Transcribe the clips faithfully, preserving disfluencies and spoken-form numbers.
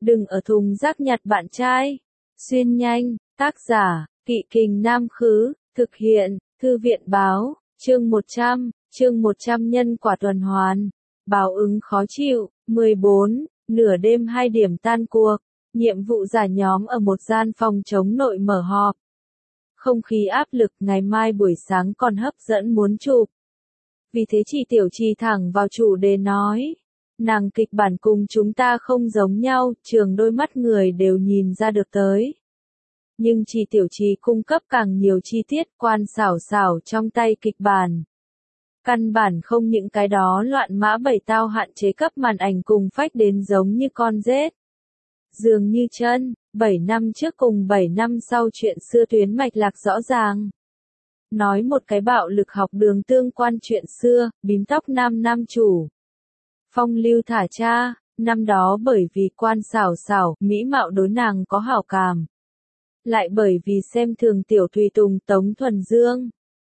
Đừng ở thùng rác nhặt bạn trai. Xuyên nhanh, tác giả, Kỵ Kình Nam Khứ, thực hiện, Thư viện Báo, chương một trăm, chương một trăm nhân quả tuần hoàn. Báo ứng khó chịu, mười bốn, nửa đêm hai điểm tan cuộc, nhiệm vụ giả nhóm ở một gian phòng chống nội mở họp. Không khí áp lực, ngày mai buổi sáng còn hấp dẫn muốn chụp. Vì thế chị Tiểu Trì thẳng vào chủ đề nói. Nàng kịch bản cùng chúng ta không giống nhau, trường đôi mắt người đều nhìn ra được tới. Nhưng chị Tiểu Trì cung cấp càng nhiều chi tiết quan xảo xảo trong tay kịch bản. Căn bản không những cái đó loạn mã bảy tao hạn chế cấp màn ảnh cùng phách đến giống như con rết. Dường như chân, bảy năm trước cùng bảy năm sau chuyện xưa tuyến mạch lạc rõ ràng. Nói một cái bạo lực học đường tương quan chuyện xưa, bím tóc nam nam chủ. Phong lưu thả cha, năm đó bởi vì quan xảo xảo, mỹ mạo đối nàng có hảo cảm. Lại bởi vì xem thường tiểu tùy tùng Tống Thuần Dương.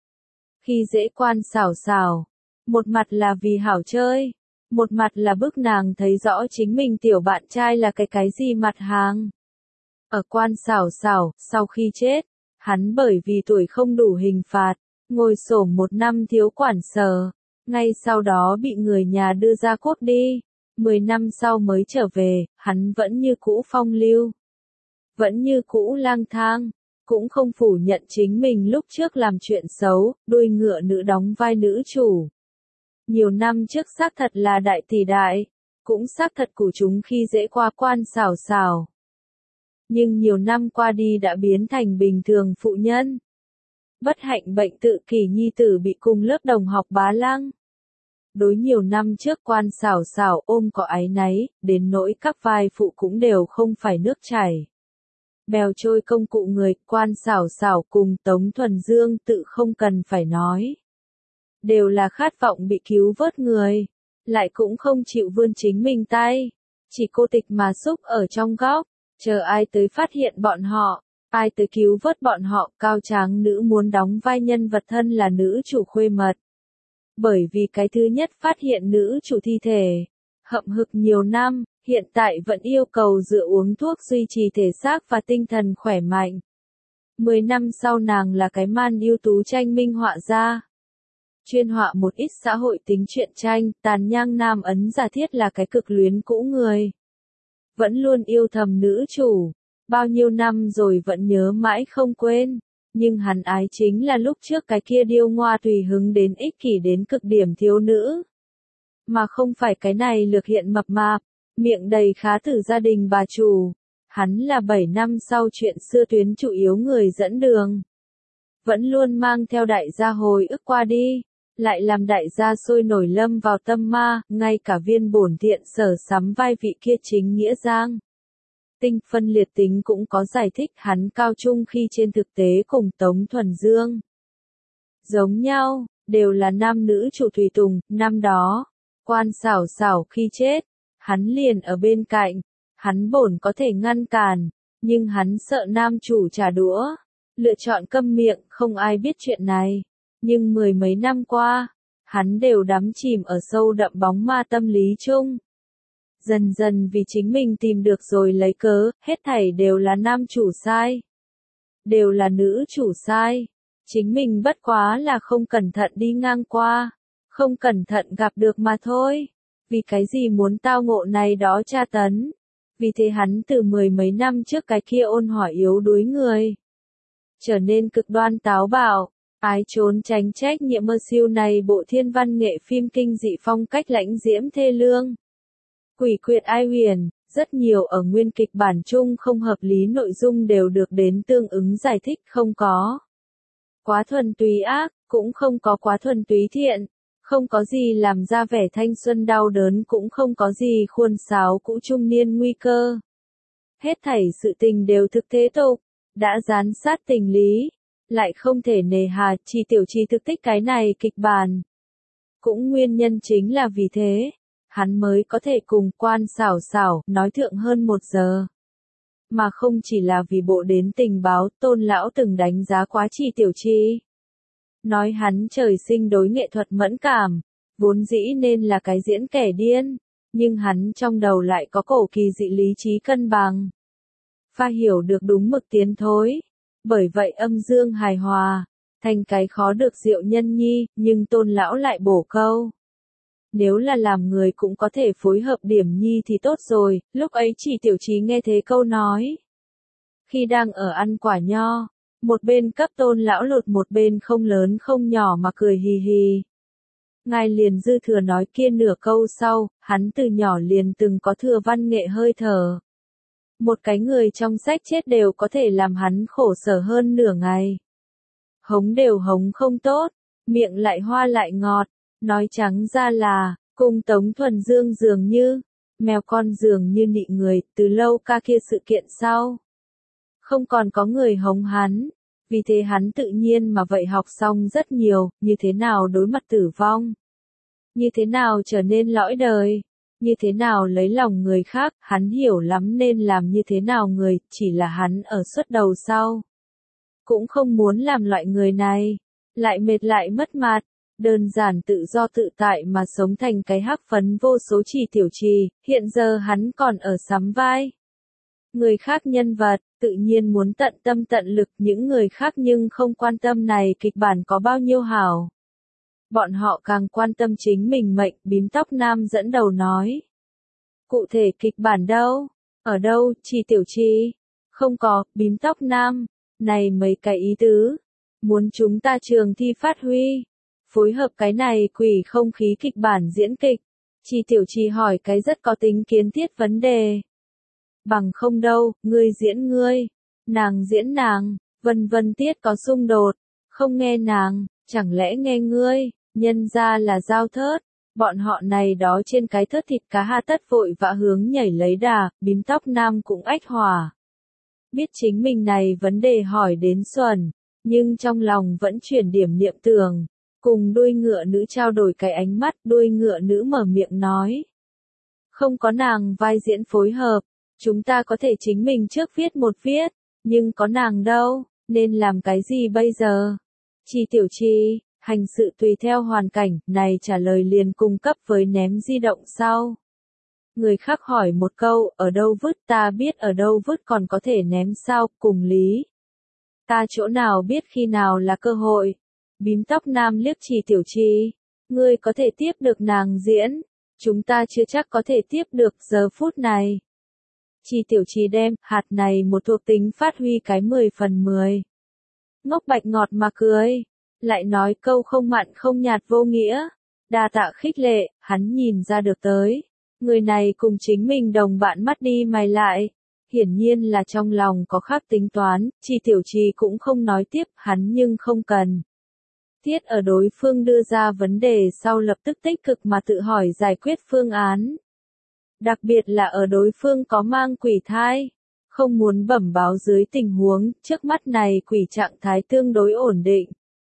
Khi dễ quan xảo xảo, một mặt là vì hảo chơi, một mặt là bức nàng thấy rõ chính mình tiểu bạn trai là cái cái gì mặt hàng. Ở quan xảo xảo, sau khi chết, hắn bởi vì tuổi không đủ hình phạt, ngồi xổm một năm thiếu quản sở. Ngay sau đó bị người nhà đưa ra cốt đi, mười năm sau mới trở về, hắn vẫn như cũ phong lưu. Vẫn như cũ lang thang, cũng không phủ nhận chính mình lúc trước làm chuyện xấu, đuôi ngựa nữ đóng vai nữ chủ. Nhiều năm trước xác thật là đại tỷ đại, cũng xác thật của chúng khi dễ qua quan xảo xảo. Nhưng nhiều năm qua đi đã biến thành bình thường phụ nhân. Bất hạnh bệnh tự kỷ nhi tử bị cùng lớp đồng học bá lăng. Đối nhiều năm trước quan xảo xảo ôm có áy náy, đến nỗi các vai phụ cũng đều không phải nước chảy. Bèo trôi công cụ người, quan xảo xảo cùng Tống Thuần Dương tự không cần phải nói. Đều là khát vọng bị cứu vớt người, lại cũng không chịu vươn chính mình tay. Chỉ cô tịch mà xúc ở trong góc, chờ ai tới phát hiện bọn họ, ai tới cứu vớt bọn họ. Cao tráng nữ muốn đóng vai nhân vật thân là nữ chủ khuê mật. Bởi vì cái thứ nhất phát hiện nữ chủ thi thể, hậm hực nhiều năm, hiện tại vẫn yêu cầu dựa uống thuốc duy trì thể xác và tinh thần khỏe mạnh. Mười năm sau nàng là cái man ưu tú tranh minh họa gia. Chuyên họa một ít xã hội tính truyện tranh, tàn nhang nam ấn giả thiết là cái cực luyến cũ người. Vẫn luôn yêu thầm nữ chủ, bao nhiêu năm rồi vẫn nhớ mãi không quên. Nhưng hắn ái chính là lúc trước cái kia điêu ngoa tùy hứng đến ích kỷ đến cực điểm thiếu nữ. Mà không phải cái này lược hiện mập mạp, miệng đầy khá tử gia đình bà chủ. Hắn là bảy năm sau chuyện xưa tuyến chủ yếu người dẫn đường. Vẫn luôn mang theo đại gia hồi ức qua đi, lại làm đại gia sôi nổi lâm vào tâm ma, ngay cả viên bổn thiện sở sắm vai vị kia chính nghĩa giang. Tinh phân liệt tính cũng có giải thích hắn cao trung khi trên thực tế cùng Tống Thuần Dương. Giống nhau, đều là nam nữ chủ tùy tùng, năm đó, quan xảo xảo khi chết, hắn liền ở bên cạnh, hắn bổn có thể ngăn cản, nhưng hắn sợ nam chủ trả đũa, lựa chọn câm miệng, không ai biết chuyện này. Nhưng mười mấy năm qua, hắn đều đắm chìm ở sâu đậm bóng ma tâm lý chung. Dần dần vì chính mình tìm được rồi lấy cớ, hết thảy đều là nam chủ sai. Đều là nữ chủ sai. Chính mình bất quá là không cẩn thận đi ngang qua. Không cẩn thận gặp được mà thôi. Vì cái gì muốn tao ngộ này đó tra tấn. Vì thế hắn từ mười mấy năm trước cái kia ôn hòa yếu đuối người. Trở nên cực đoan táo bạo. Ái trốn tránh trách nhiệm mơ siêu này bộ thiên văn nghệ phim kinh dị phong cách lãnh diễm thê lương. Quỷ quyệt ai huyền, rất nhiều ở nguyên kịch bản chung không hợp lý nội dung đều được đến tương ứng giải thích không có. Quá thuần túy ác, cũng không có quá thuần túy thiện, không có gì làm ra vẻ thanh xuân đau đớn cũng không có gì khuôn sáo cũ trung niên nguy cơ. Hết thảy sự tình đều thực thế tục, đã gián sát tình lý, lại không thể nề hà, chỉ Tiểu Trì thực tích cái này kịch bản. Cũng nguyên nhân chính là vì thế. Hắn mới có thể cùng quan xảo xảo nói thượng hơn một giờ. Mà không chỉ là vì bộ đến tình báo, Tôn lão từng đánh giá quá Trì Tiểu Trì. Nói hắn trời sinh đối nghệ thuật mẫn cảm, vốn dĩ nên là cái diễn kẻ điên, nhưng hắn trong đầu lại có cổ kỳ dị lý trí cân bằng. Pha hiểu được đúng mực tiến thối, bởi vậy âm dương hài hòa, thành cái khó được diệu nhân nhi, nhưng Tôn lão lại bổ câu. Nếu là làm người cũng có thể phối hợp điểm nhi thì tốt rồi, lúc ấy chỉ tiểu trí nghe thế câu nói. Khi đang ở ăn quả nho, một bên cấp Tôn lão lột một bên không lớn không nhỏ mà cười hì hì. Ngài liền dư thừa nói kia nửa câu sau, hắn từ nhỏ liền từng có thừa văn nghệ hơi thở. Một cái người trong sách chết đều có thể làm hắn khổ sở hơn nửa ngày. Hống đều hống không tốt, miệng lại hoa lại ngọt, nói trắng ra là, cùng Tống Thuần Dương dường như, mèo con dường như nị người, từ lâu ca kia sự kiện sau. Không còn có người hống hắn, vì thế hắn tự nhiên mà vậy học xong rất nhiều, như thế nào đối mặt tử vong, như thế nào trở nên lõi đời, như thế nào lấy lòng người khác, hắn hiểu lắm nên làm như thế nào người, chỉ là hắn ở suất đầu sau. Cũng không muốn làm loại người này, lại mệt lại mất mặt, đơn giản tự do tự tại mà sống thành cái hắc phấn vô số chỉ tiểu trì, hiện giờ hắn còn ở sắm vai. Người khác nhân vật, tự nhiên muốn tận tâm tận lực, những người khác nhưng không quan tâm này kịch bản có bao nhiêu hảo. Bọn họ càng quan tâm chính mình mệnh, bím tóc nam dẫn đầu nói. Cụ thể kịch bản đâu? Ở đâu, Chỉ tiểu trì? Không có, bím tóc nam. Này mấy cái ý tứ. Muốn chúng ta trường thi phát huy. Phối hợp cái này quỷ không khí kịch bản diễn kịch. Chỉ tiểu trì hỏi cái rất có tính kiến thiết vấn đề. Bằng không đâu, ngươi diễn ngươi. Nàng diễn nàng, vân vân tiết có xung đột. Không nghe nàng, chẳng lẽ nghe ngươi. Nhân ra là giao thớt, bọn họ này đó trên cái thớt thịt cá ha tất vội vã hướng nhảy lấy đà, bím tóc nam cũng ách hòa. Biết chính mình này vấn đề hỏi đến xuẩn, nhưng trong lòng vẫn chuyển điểm niệm tưởng, cùng đuôi ngựa nữ trao đổi cái ánh mắt, đuôi ngựa nữ mở miệng nói. Không có nàng vai diễn phối hợp, chúng ta có thể chính mình trước viết một viết, nhưng có nàng đâu, nên làm cái gì bây giờ? Chỉ tiểu trì. Hành sự tùy theo hoàn cảnh, này trả lời liền cung cấp với ném di động sau. Người khác hỏi một câu, ở đâu vứt, ta biết ở đâu vứt còn có thể ném sao, cùng lý. Ta chỗ nào biết khi nào là cơ hội. Bím tóc nam liếc Chỉ tiểu trì. Ngươi có thể tiếp được nàng diễn, chúng ta chưa chắc có thể tiếp được giờ phút này. Chỉ tiểu trì đem, hạt này một thuộc tính phát huy cái mười phần mười. Ngốc bạch ngọt mà cười. Lại nói câu không mặn không nhạt vô nghĩa. Đa tạ khích lệ, hắn nhìn ra được tới. Người này cùng chính mình đồng bạn mắt đi mày lại. Hiển nhiên là trong lòng có khác tính toán, Chỉ tiểu trì cũng không nói tiếp, hắn nhưng không cần. Tiết ở đối phương đưa ra vấn đề sau lập tức tích cực mà tự hỏi giải quyết phương án. Đặc biệt là ở đối phương có mang quỷ thai. Không muốn bẩm báo dưới tình huống, trước mắt này quỷ trạng thái tương đối ổn định.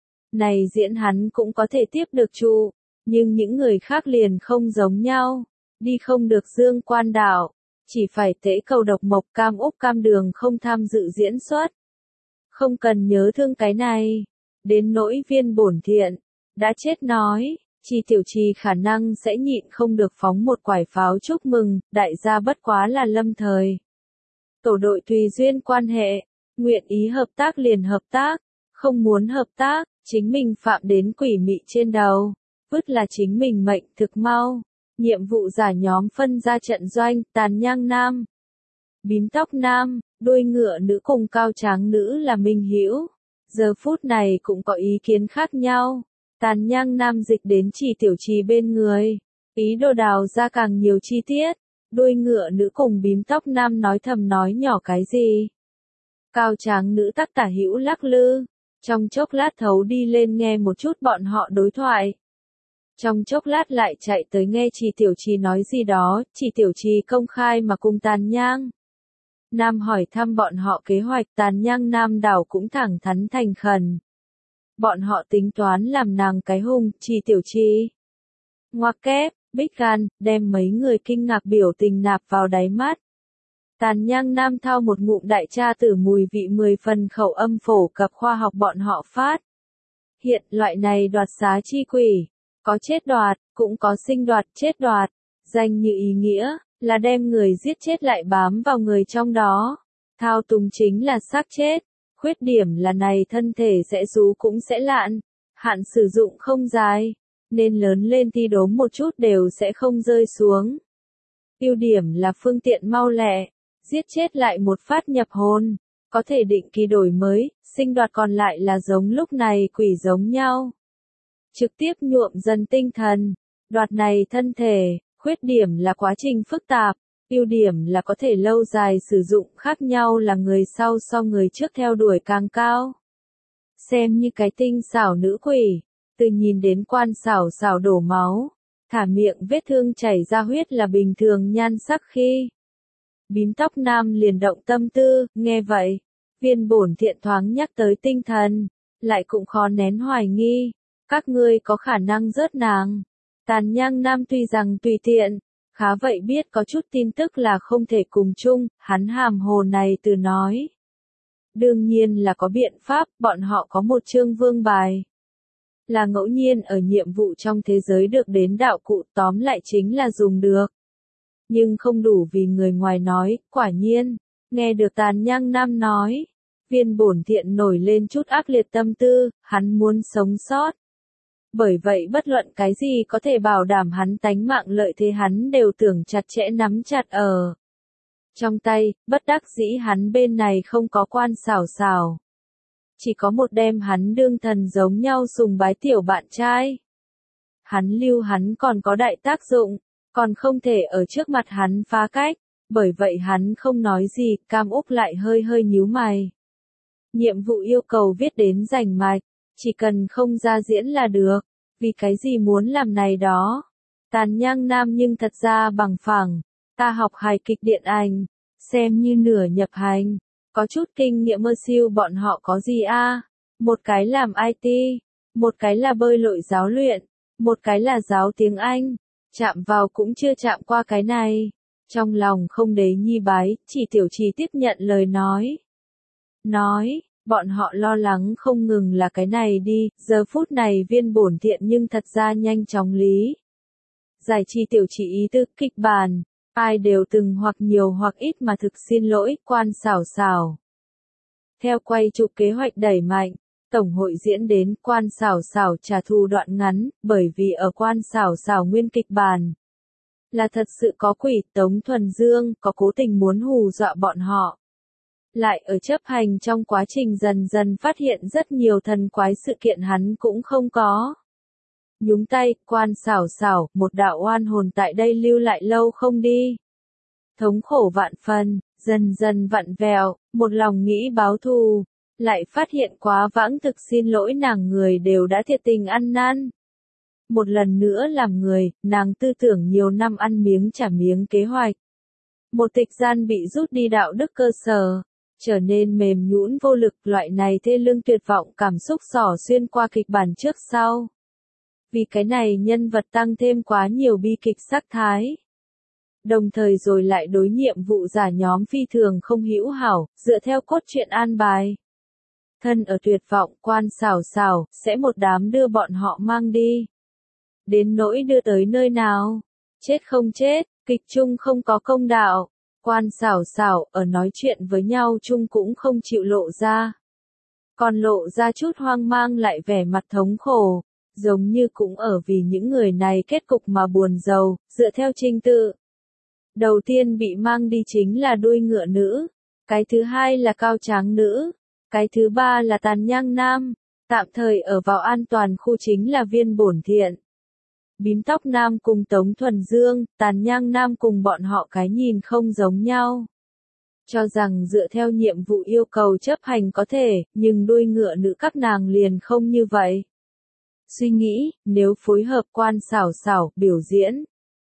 Này diễn hắn cũng có thể tiếp được trụ, nhưng những người khác liền không giống nhau, đi không được dương quan đảo, chỉ phải tễ cầu độc mộc cam úc cam đường không tham dự diễn xuất. Không cần nhớ thương cái này, đến nỗi viên bổn thiện, đã chết nói, Chỉ tiểu trì khả năng sẽ nhịn không được phóng một quải pháo chúc mừng, đại gia bất quá là lâm thời. Tổ đội tùy duyên quan hệ, nguyện ý hợp tác liền hợp tác, không muốn hợp tác. Chính mình phạm đến quỷ mị trên đầu, vứt là chính mình mệnh thực mau, nhiệm vụ giả nhóm phân ra trận doanh, tàn nhang nam, bím tóc nam, đuôi ngựa nữ cùng cao tráng nữ là minh hữu, giờ phút này cũng có ý kiến khác nhau, tàn nhang nam dịch đến Chỉ tiểu trì bên người, ý đồ đào ra càng nhiều chi tiết, đuôi ngựa nữ cùng bím tóc nam nói thầm nói nhỏ cái gì, cao tráng nữ tắc tả hữu lắc lư. Trong chốc lát thấu đi lên nghe một chút bọn họ đối thoại. Trong chốc lát lại chạy tới nghe Chỉ tiểu trì nói gì đó, Chỉ tiểu trì công khai mà cùng tàn nhang. Nam hỏi thăm bọn họ kế hoạch, tàn nhang nam đảo cũng thẳng thắn thành khẩn. Bọn họ tính toán làm nàng cái hung, Chỉ tiểu trì. Ngoặc kép, bích gan, đem mấy người kinh ngạc biểu tình nạp vào đáy mắt. Tàn nhang nam thao một ngụm đại cha tử mùi vị mười phần khẩu âm phổ cập khoa học bọn họ phát. Hiện loại này đoạt xá chi quỷ, có chết đoạt, cũng có sinh đoạt chết đoạt. Danh như ý nghĩa, là đem người giết chết lại bám vào người trong đó. Thao túng chính là xác chết. Khuyết điểm là này thân thể sẽ rú cũng sẽ lạn. Hạn sử dụng không dài, nên lớn lên thi đốm một chút đều sẽ không rơi xuống. Ưu điểm là phương tiện mau lẹ, giết chết lại một phát nhập hồn, có thể định kỳ đổi mới, sinh đoạt còn lại là giống lúc này quỷ giống nhau. Trực tiếp nhuộm dần tinh thần, đoạt này thân thể, khuyết điểm là quá trình phức tạp, ưu điểm là có thể lâu dài sử dụng khác nhau là người sau so người trước theo đuổi càng cao. Xem như cái tinh xảo nữ quỷ, từ nhìn đến quan xảo xảo đổ máu, thả miệng vết thương chảy ra huyết là bình thường nhan sắc khi. Bím tóc nam liền động tâm tư, nghe vậy, viên bổn thiện thoáng nhắc tới tinh thần, lại cũng khó nén hoài nghi, các ngươi có khả năng rớt nàng. Tàn nhang nam tuy rằng tùy tiện, khá vậy biết có chút tin tức là không thể cùng chung, hắn hàm hồ này từ nói. Đương nhiên là có biện pháp, bọn họ có một chương vương bài. Là ngẫu nhiên ở nhiệm vụ trong thế giới được đến đạo cụ, tóm lại chính là dùng được. Nhưng không đủ vì người ngoài nói, quả nhiên, nghe được tàn nhang nam nói. Viên bổn thiện nổi lên chút ác liệt tâm tư, hắn muốn sống sót. Bởi vậy bất luận cái gì có thể bảo đảm hắn tánh mạng lợi thế hắn đều tưởng chặt chẽ nắm chặt ở trong tay, bất đắc dĩ hắn bên này không có quan xảo xảo. Chỉ có một đem hắn đương thần giống nhau sùng bái tiểu bạn trai. Hắn lưu hắn còn có đại tác dụng, còn không thể ở trước mặt hắn phá cách, bởi vậy hắn không nói gì, Cam Úc lại hơi hơi nhíu mày. Nhiệm vụ yêu cầu viết đến rành mạch, chỉ cần không ra diễn là được, vì cái gì muốn làm này đó. Tàn nhang nam nhưng thật ra bằng phẳng, ta học hài kịch điện ảnh, xem như nửa nhập hành, có chút kinh nghiệm mơ siêu bọn họ có gì a? Một cái làm i tê, một cái là bơi lội giáo luyện, một cái là giáo tiếng Anh, chạm vào cũng chưa chạm qua cái này. Trong lòng không đế nhi bái, chỉ tiểu trì tiếp nhận lời nói. Nói, bọn họ lo lắng không ngừng là cái này đi, giờ phút này viên bổn thiện nhưng thật ra nhanh chóng lý. Giải trì tiểu chỉ ý tư kịch bản, ai đều từng hoặc nhiều hoặc ít mà thực xin lỗi, quan xảo xảo. Theo quay chụp kế hoạch đẩy mạnh, tổng hội diễn đến quan xảo xảo trả thù đoạn ngắn, bởi vì ở quan xảo xảo nguyên kịch bản. Là thật sự có quỷ Tống Thuần Dương, có cố tình muốn hù dọa bọn họ. Lại ở chấp hành trong quá trình dần dần phát hiện rất nhiều thần quái sự kiện hắn cũng không có. Nhúng tay, quan xảo xảo, một đạo oan hồn tại đây lưu lại lâu không đi. Thống khổ vạn phần, dần dần vặn vẹo, một lòng nghĩ báo thù, lại phát hiện quá vãng thực xin lỗi nàng người đều đã thiệt tình ăn năn. Một lần nữa làm người, nàng tư tưởng nhiều năm ăn miếng trả miếng kế hoạch. Một tịch gian bị rút đi đạo đức cơ sở, trở nên mềm nhũn vô lực, loại này thê lương tuyệt vọng cảm xúc xỏ xuyên qua kịch bản trước sau. Vì cái này nhân vật tăng thêm quá nhiều bi kịch sắc thái. Đồng thời rồi lại đối nhiệm vụ giả nhóm phi thường không hữu hảo, dựa theo cốt truyện an bài. Thân ở tuyệt vọng, quan xảo xảo, sẽ một đám đưa bọn họ mang đi. Đến nỗi đưa tới nơi nào? Chết không chết, kịch chung không có công đạo. Quan xảo xảo, ở nói chuyện với nhau chung cũng không chịu lộ ra. Còn lộ ra chút hoang mang lại vẻ mặt thống khổ. Giống như cũng ở vì những người này kết cục mà buồn rầu, dựa theo trình tự. Đầu tiên bị mang đi chính là đuôi ngựa nữ. Cái thứ hai là cao tráng nữ. Cái thứ ba là tàn nhang nam. Tạm thời ở vào an toàn khu chính là viên bổn thiện. Bím tóc nam cùng Tống Thuần Dương, tàn nhang nam cùng bọn họ cái nhìn không giống nhau. Cho rằng dựa theo nhiệm vụ yêu cầu chấp hành có thể, nhưng đuôi ngựa nữ các nàng liền không như vậy. Suy nghĩ, nếu phối hợp quan xảo xảo, biểu diễn.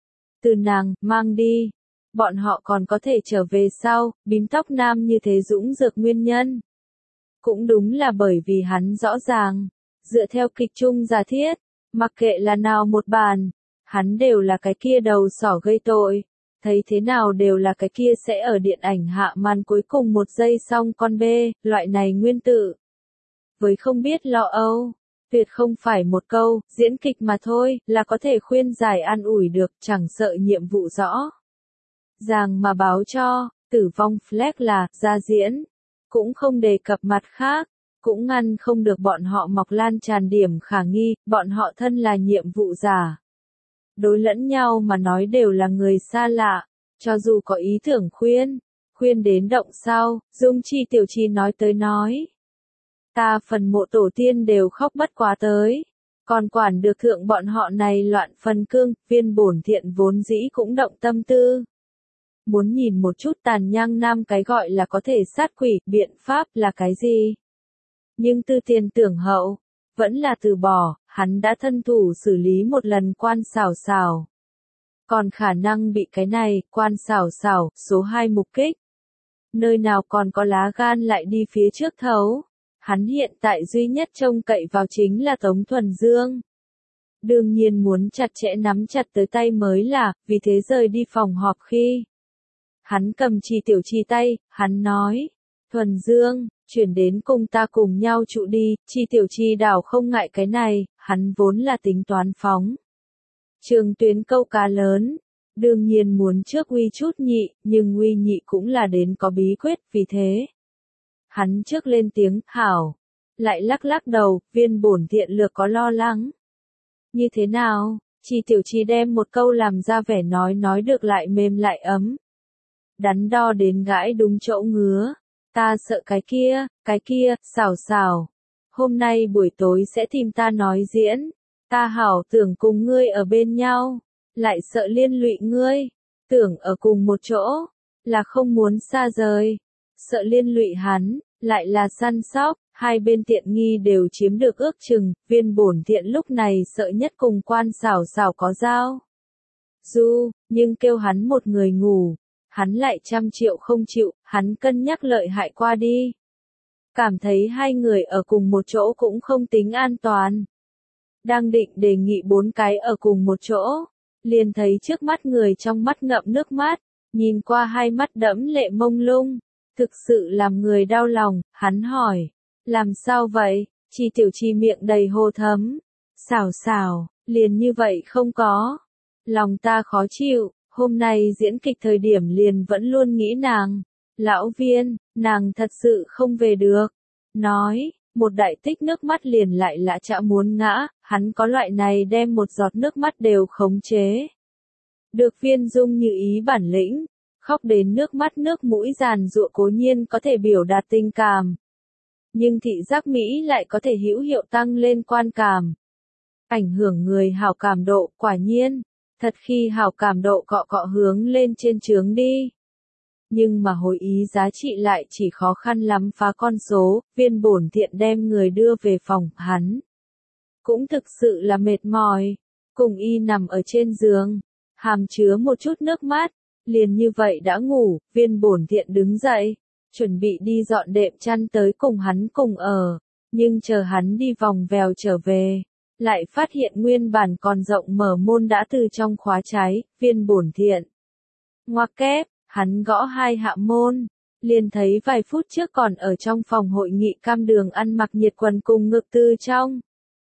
Từ nàng, mang đi. Bọn họ còn có thể trở về sau, bím tóc nam như thế dũng dược nguyên nhân. Cũng đúng là bởi vì hắn rõ ràng. Dựa theo kịch chung giả thiết. Mặc kệ là nào một bàn, hắn đều là cái kia đầu sỏ gây tội, thấy thế nào đều là cái kia sẽ ở điện ảnh hạ màn cuối cùng một giây xong con bê, loại này nguyên tử. Với không biết lo âu, Tuyệt không phải một câu, diễn kịch mà thôi, là có thể khuyên giải an ủi được, chẳng sợ nhiệm vụ rõ ràng mà báo cho, tử vong flag là, ra diễn. Cũng không đề cập mặt khác, cũng ngăn không được bọn họ mọc lan tràn điểm khả nghi, bọn họ thân là nhiệm vụ giả. Đối lẫn nhau mà nói đều là người xa lạ, cho dù có ý tưởng khuyên, khuyên đến động sau, Dung Chi Tiểu Chi nói tới nói. Ta phần mộ tổ tiên đều khóc bất quá tới, còn quản được thượng bọn họ này loạn phần cương, viên bổn thiện vốn dĩ cũng động tâm tư. Muốn nhìn một chút tàn nhang nam cái gọi là có thể sát quỷ, biện pháp là cái gì? Nhưng tư tiền tưởng hậu, vẫn là từ bỏ, hắn đã thân thủ xử lý một lần quan xảo xảo. Còn khả năng bị cái này, quan xảo xảo, số hai mục kích. Nơi nào còn có lá gan lại đi phía trước thấu. Hắn hiện tại duy nhất trông cậy vào chính là Tống Thuần Dương. Đương nhiên muốn chặt chẽ nắm chặt tới tay mới là, vì thế rời đi phòng họp khi. Hắn cầm Chi Tiểu Chi tay, hắn nói, Thuần Dương, chuyển đến cùng ta cùng nhau trụ đi, Chi Tiểu Chi đảo không ngại cái này, hắn vốn là tính toán phóng. Trường tuyến câu cá lớn, đương nhiên muốn trước uy chút nhị, nhưng uy nhị cũng là đến có bí quyết, vì thế. Hắn trước lên tiếng, hảo, lại lắc lắc đầu, viên bổn thiện lược có lo lắng. Như thế nào, Chi Tiểu Chi đem một câu làm ra vẻ nói nói được lại mềm lại ấm. Đắn đo đến gãi đúng chỗ ngứa, ta sợ cái kia, cái kia, xảo xảo. Hôm nay buổi tối sẽ tìm ta nói diễn, ta hảo tưởng cùng ngươi ở bên nhau, lại sợ liên lụy ngươi, tưởng ở cùng một chỗ, là không muốn xa rời, sợ liên lụy hắn, lại là săn sóc, hai bên tiện nghi đều chiếm được ước chừng, viên bổn thiện lúc này sợ nhất cùng quan xảo xảo có giao. Du, nhưng kêu hắn một người ngủ, hắn lại trăm triệu không chịu, hắn cân nhắc lợi hại qua đi. Cảm thấy hai người ở cùng một chỗ cũng không tính an toàn. Đang định đề nghị bốn cái ở cùng một chỗ, liền thấy trước mắt người trong mắt ngậm nước mắt, nhìn qua hai mắt đẫm lệ mông lung, thực sự làm người đau lòng, hắn hỏi, làm sao vậy, Chi Tiểu Chi miệng đầy hô thấm, xảo xảo, liền như vậy không có, lòng ta khó chịu, hôm nay diễn kịch thời điểm liền vẫn luôn nghĩ nàng, lão viên, nàng thật sự không về được, nói, một đại tích nước mắt liền lại lạ chạ muốn ngã, hắn có loại này đem một giọt nước mắt đều khống chế. Được viên dung như ý bản lĩnh, khóc đến nước mắt nước mũi giàn giụa cố nhiên có thể biểu đạt tình cảm. Nhưng thị giác Mỹ lại có thể hữu hiệu tăng lên quan cảm. Ảnh hưởng người hảo cảm độ, quả nhiên, thật khi hảo cảm độ cọ cọ hướng lên trên trướng đi. Nhưng mà hồi ý giá trị lại chỉ khó khăn lắm phá con số, viên bổn thiện đem người đưa về phòng, hắn. Cũng thực sự là mệt mỏi, cùng y nằm ở trên giường, hàm chứa một chút nước mắt, liền như vậy đã ngủ, viên bổn thiện đứng dậy, chuẩn bị đi dọn đệm chăn tới cùng hắn cùng ở, nhưng chờ hắn đi vòng vèo trở về, lại phát hiện nguyên bản còn rộng mở môn đã từ trong khóa trái, viên bổn thiện. Ngoặc kép, hắn gõ hai hạ môn, liền thấy vài phút trước còn ở trong phòng hội nghị cam đường ăn mặc nhiệt quần cùng ngực từ trong.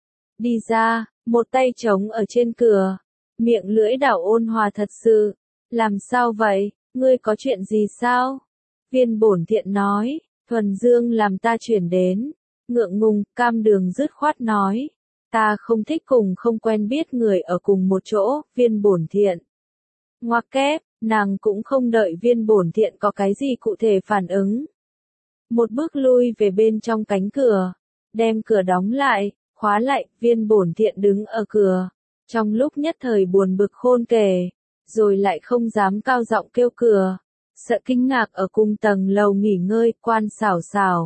Đi ra, một tay trống ở trên cửa, miệng lưỡi đảo ôn hòa thật sự, làm sao vậy, ngươi có chuyện gì sao? Viên bổn thiện nói, Thuần Dương làm ta chuyển đến, ngượng ngùng, cam đường dứt khoát nói, ta không thích cùng không quen biết người ở cùng một chỗ, viên bổn thiện. Ngoặc kép, nàng cũng không đợi viên bổn thiện có cái gì cụ thể phản ứng. Một bước lui về bên trong cánh cửa, đem cửa đóng lại, khóa lại, viên bổn thiện đứng ở cửa, trong lúc nhất thời buồn bực khôn kể, rồi lại không dám cao giọng kêu cửa, sợ kinh ngạc ở cùng tầng lầu nghỉ ngơi, quan xảo xảo.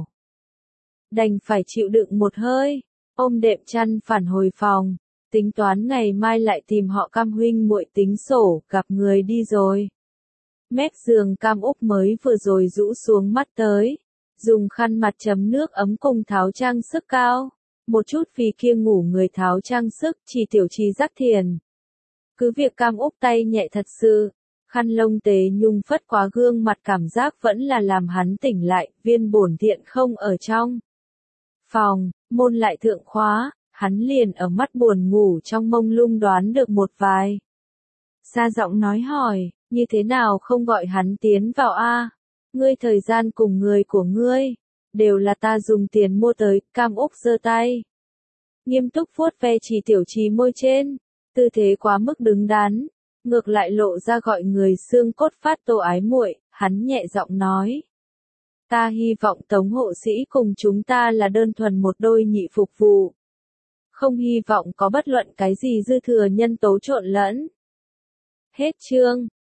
Đành phải chịu đựng một hơi, ôm đệm chăn phản hồi phòng, tính toán ngày mai lại tìm họ Cam huynh muội tính sổ, gặp người đi rồi. Mép giường Cam Úc mới vừa rồi rũ xuống mắt tới, dùng khăn mặt chấm nước ấm cùng tháo trang sức cao, một chút vì kia ngủ người tháo trang sức, Chi Tiểu Chi rắc thiền. Cứ việc Cam Úc tay nhẹ thật sự, khăn lông tế nhung phất quá gương mặt cảm giác vẫn là làm hắn tỉnh lại, viên bổn thiện không ở trong phòng, môn lại thượng khóa, hắn liền ở mắt buồn ngủ trong mông lung đoán được một vài. Xa giọng nói hỏi, như thế nào không gọi hắn tiến vào a? Ngươi thời gian cùng người của ngươi, đều là ta dùng tiền mua tới, Cam Úc giơ tay. Nghiêm túc vuốt ve chỉ tiểu trì môi trên, tư thế quá mức đứng đắn, ngược lại lộ ra gọi người xương cốt phát tô ái muội, hắn nhẹ giọng nói. Ta hy vọng Tống hộ sĩ cùng chúng ta là đơn thuần một đôi nhị phục vụ. Không hy vọng có bất luận cái gì dư thừa nhân tố trộn lẫn. Hết chương.